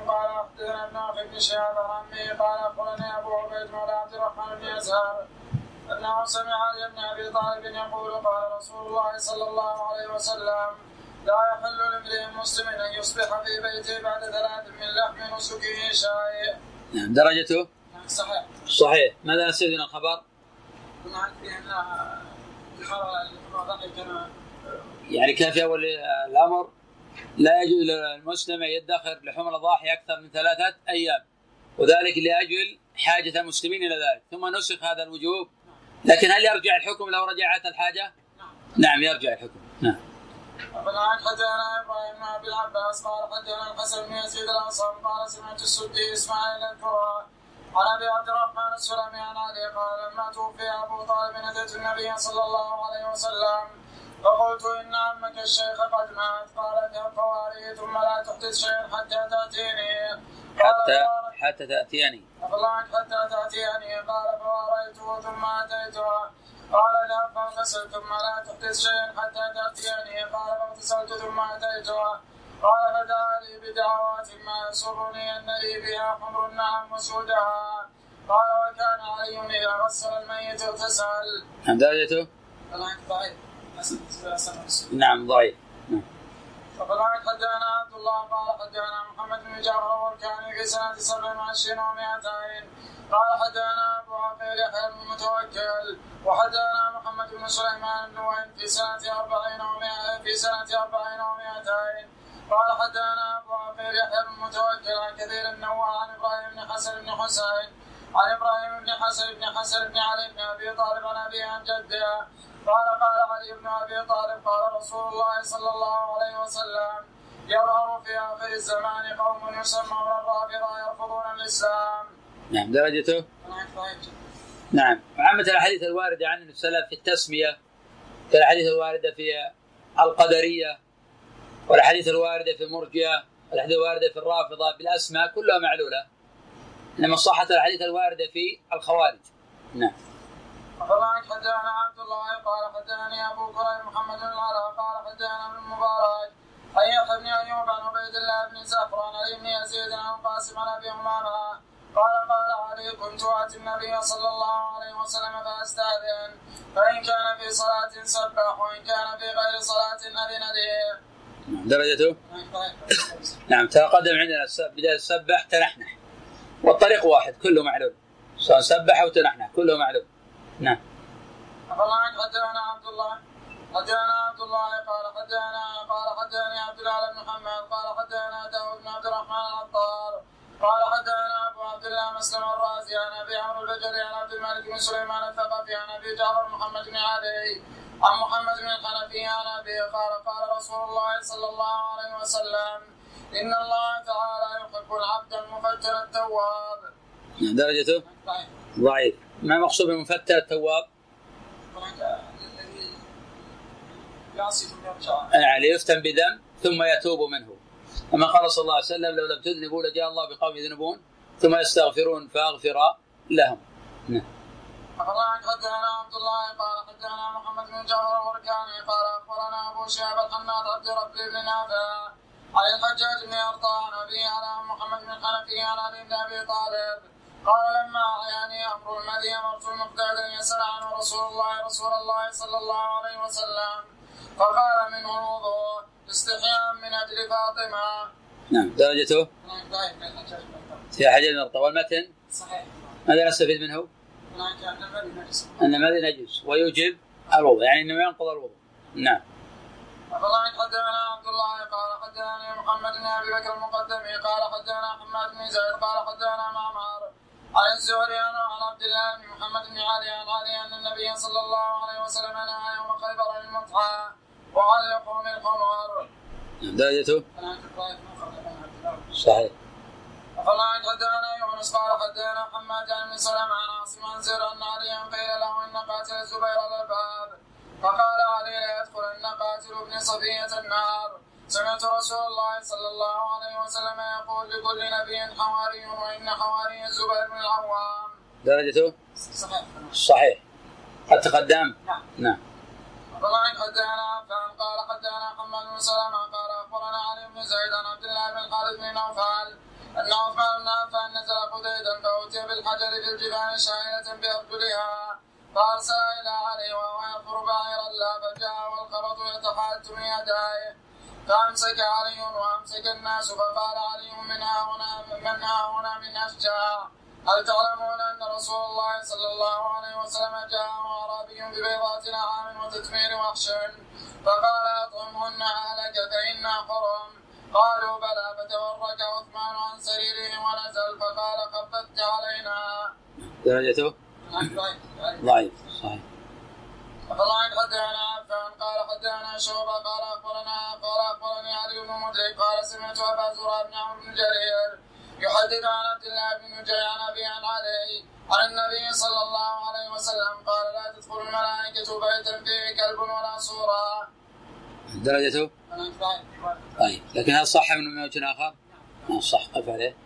قال حدثنا ابن أخي بن شهاب عن عمه قال أخبرني أبو عبيد مولى عبد الرحمن بن يزهر أنه سمع علي بن أبي طالب يقول قال رسول الله صلى الله عليه وسلم لا يحل لامرئ مسلم أن يصبح في بيته بعد 3 من لحم نسكه شيء. نعم. درجته صحيح. صحيح. ماذا نستفيد من الخبر؟ يعني كان في أول الأمر لا يجوز للمسلم أن يدخر لحوم الأضاحي أكثر من 3 أيام، وذلك لأجل حاجة المسلمين إلى ذلك، ثم نسخ هذا الوجوب. لكن هل يرجع الحكم لو رجعت الحاجة؟ نعم يرجع الحكم. نعم. فالآن حدثنا إبراهيم بن أبي العباس قال حدثنا الحسن بن يزيد الأنصاري قال سمعت السدي إسماعيل الكرى عن أبي عبد الرحمن السلمي عن علي قال لما توفي أبو طالب أتيت النبي صلى الله عليه وسلم فقلت إن عمك الشيخ قد مات. قال اذهب فواريه ثم لا تحدث شيئا حتى تأتيني. حتى تأتيني. حتى تأتيني. قال فواريته ثم أتيتها. قال اذهب فاغتسل ثم لا تحدث شيئا حتى تأتيني. قال فاغتسلت ثم أتيتها. قال فدعا لي بدعوات ما يسرني أن لي بها حمر النعم وسودها. قال وكان علي إذا غسل الميت اغتسل. درجته؟ ضعيف. نعم ضعيف. فقال حدثنا عبد الله قال حدثنا محمد بن جعفر والكاني في سنة 27 و200. قال حدثنا أبو عقيل يحيى بن المتوكل وحدثنا محمد بن سليمان بن وين في سنة 40 و200. قال حدثنا أبو عقيل يحيى بن المتوكل عن كثير النوع عن إبراهيم بن حسن بن حسين عن إبراهيم بن حسن بن علي بن أبي طالب عن أبيه عن جده قال علي بن أبي طالب قال رسول الله صلى الله عليه وسلم يظهر في آخر الزمان قوم يسمون الرافضة يرفضون الإسلام. نعم. درجته؟ نعم. وعامة الأحاديث الواردة عن السلف في التسمية كالأحاديث الواردة في القدرية والأحاديث الواردة في المرجئة والأحاديث الواردة في الرافضة بالأسماء كلها معلولة، إنما صحت الأحاديث الواردة في الخوارج. نعم. فقال حدثنا عبد الله قال حدثني أبو كريم محمد بن العلاء قال حدثنا ابن المبارك عن يحيى بن أيوب عن عبيد الله بن زفران عن ابن يزيد عن قاسم عن أبي أمامة قال علي كنت آتي النبي صلى الله عليه وسلم فأستأذن فإن كان في صلاة سبح وإن كان في غير صلاة أذن له. درجته؟ نعم. تقدم عندنا بداية السبح تنحنح والطريق واحد كله معلول، سواء سبح أو تنحنح كله معلول. نعم. فالآن حدثنا عبد الله قال حدثني عبد الله بن محمد قال حدثنا داود بن عبد الرحمن العطار قال حدثنا أبو عبد الله مسلم الرازي عن أبي عمرو البجلي عن عبد الملك بن سليمان الثقفي عن أبي جعفر محمد بن علي عن محمد بن الحنفي عن أبي قال رسول الله صلى الله عليه وسلم إن الله تعالى يحب العبد المفتر التواب. درجته؟ ضعيف. ما مقصود بمفتر التواب؟ يعني يفتن بذنب ثم يتوب منه، أما قال صلى الله عليه وسلم لو لم تذنبوا لجاء الله بقوم يذنبون ثم يستغفرون فأغفر لهم. الله حدثنا عبد الله قال حدثنا محمد بن جعفر الوركاني قال أخبرنا أبو شهاب الحناد عبد ربي بن نافع عن الحجاج بن أرطاع عن أبي على محمد بن الحنفي عن علي بن أبي طالب قال لما أعياني أمر المدي أمرت المقداد أن يسأل عنه رسول الله صلى الله عليه وسلم فقال منه الوضوء استحياء من أجل فاطمة. نعم. درجته؟ في حجاج بن أرطاع. والمتن؟ صحيح. ماذا نستفيد منه؟ أن المدي نجس ويوجب الوضوء، يعني أنه ينقض الوضوء. نعم. فالله حدثنا عبد الله قال حدثني محمد بن أبي بكر المقدمي قال حدثنا حماد بن زيد قال حدثنا معمر عن الزهري عن عبد الله بن محمد بن علي عن علي أن النبي صلى الله عليه وسلم نهى يوم خيبر عن المتعة وعن لحوم الحمر. درجته؟ صحيح. فالله حدثنا يونس قال حدثنا حماد بن سلمة عن عاصم عن زر أن عليا قيل له إن قاتل الزبير على الباب فقال علي لا يدخلن قاتل ابن صفية النار. سمعت رسول الله صلى الله عليه وسلم يقول لكل نبي حواري وإن حواري الزبير بن العوام. درجته؟ صحيح. قد تقدم؟ نعم. فالله حدثنا قال حدثنا حماد بن سلمة قال أخبرنا علي بن زيد عن عبد الله بن خالد بن نوفل أن عثمان بن عفان نزل قديدا فأتي بالحجر في الجبال شاهلة بأرجلها فأرسل إلى علي وهو ينفر بعيرا لا فجاء والخبط يتحات من يديه فأمسك علي وأمسك الناس فقال علي من ها هنا من أشجاع هل تعلمون أن رسول الله صلى الله عليه وسلم جاء أعرابي ببيضات نعام وتتمير وحش فقال أطعمهن أهلك فإنا حرم قالوا بلى فتورك عثمان عن سريره ونزل فقال خففت علينا. درجته ضعيف صحيح. فالله حدثنا عفان قال حدثنا شعبة قال أخبرني علي بن مدرك قال سمعت أبا زرار بن عمرو بن جرير يحدث عن عبد الله بن نجي عن أبي عن علي عن النبي صلى الله عليه وسلم قال لا تدخل الملائكة بيتا فيه كلب ولا صورة. درجته طيب. لكن هل صح من وجه آخر؟ صح قف عليه.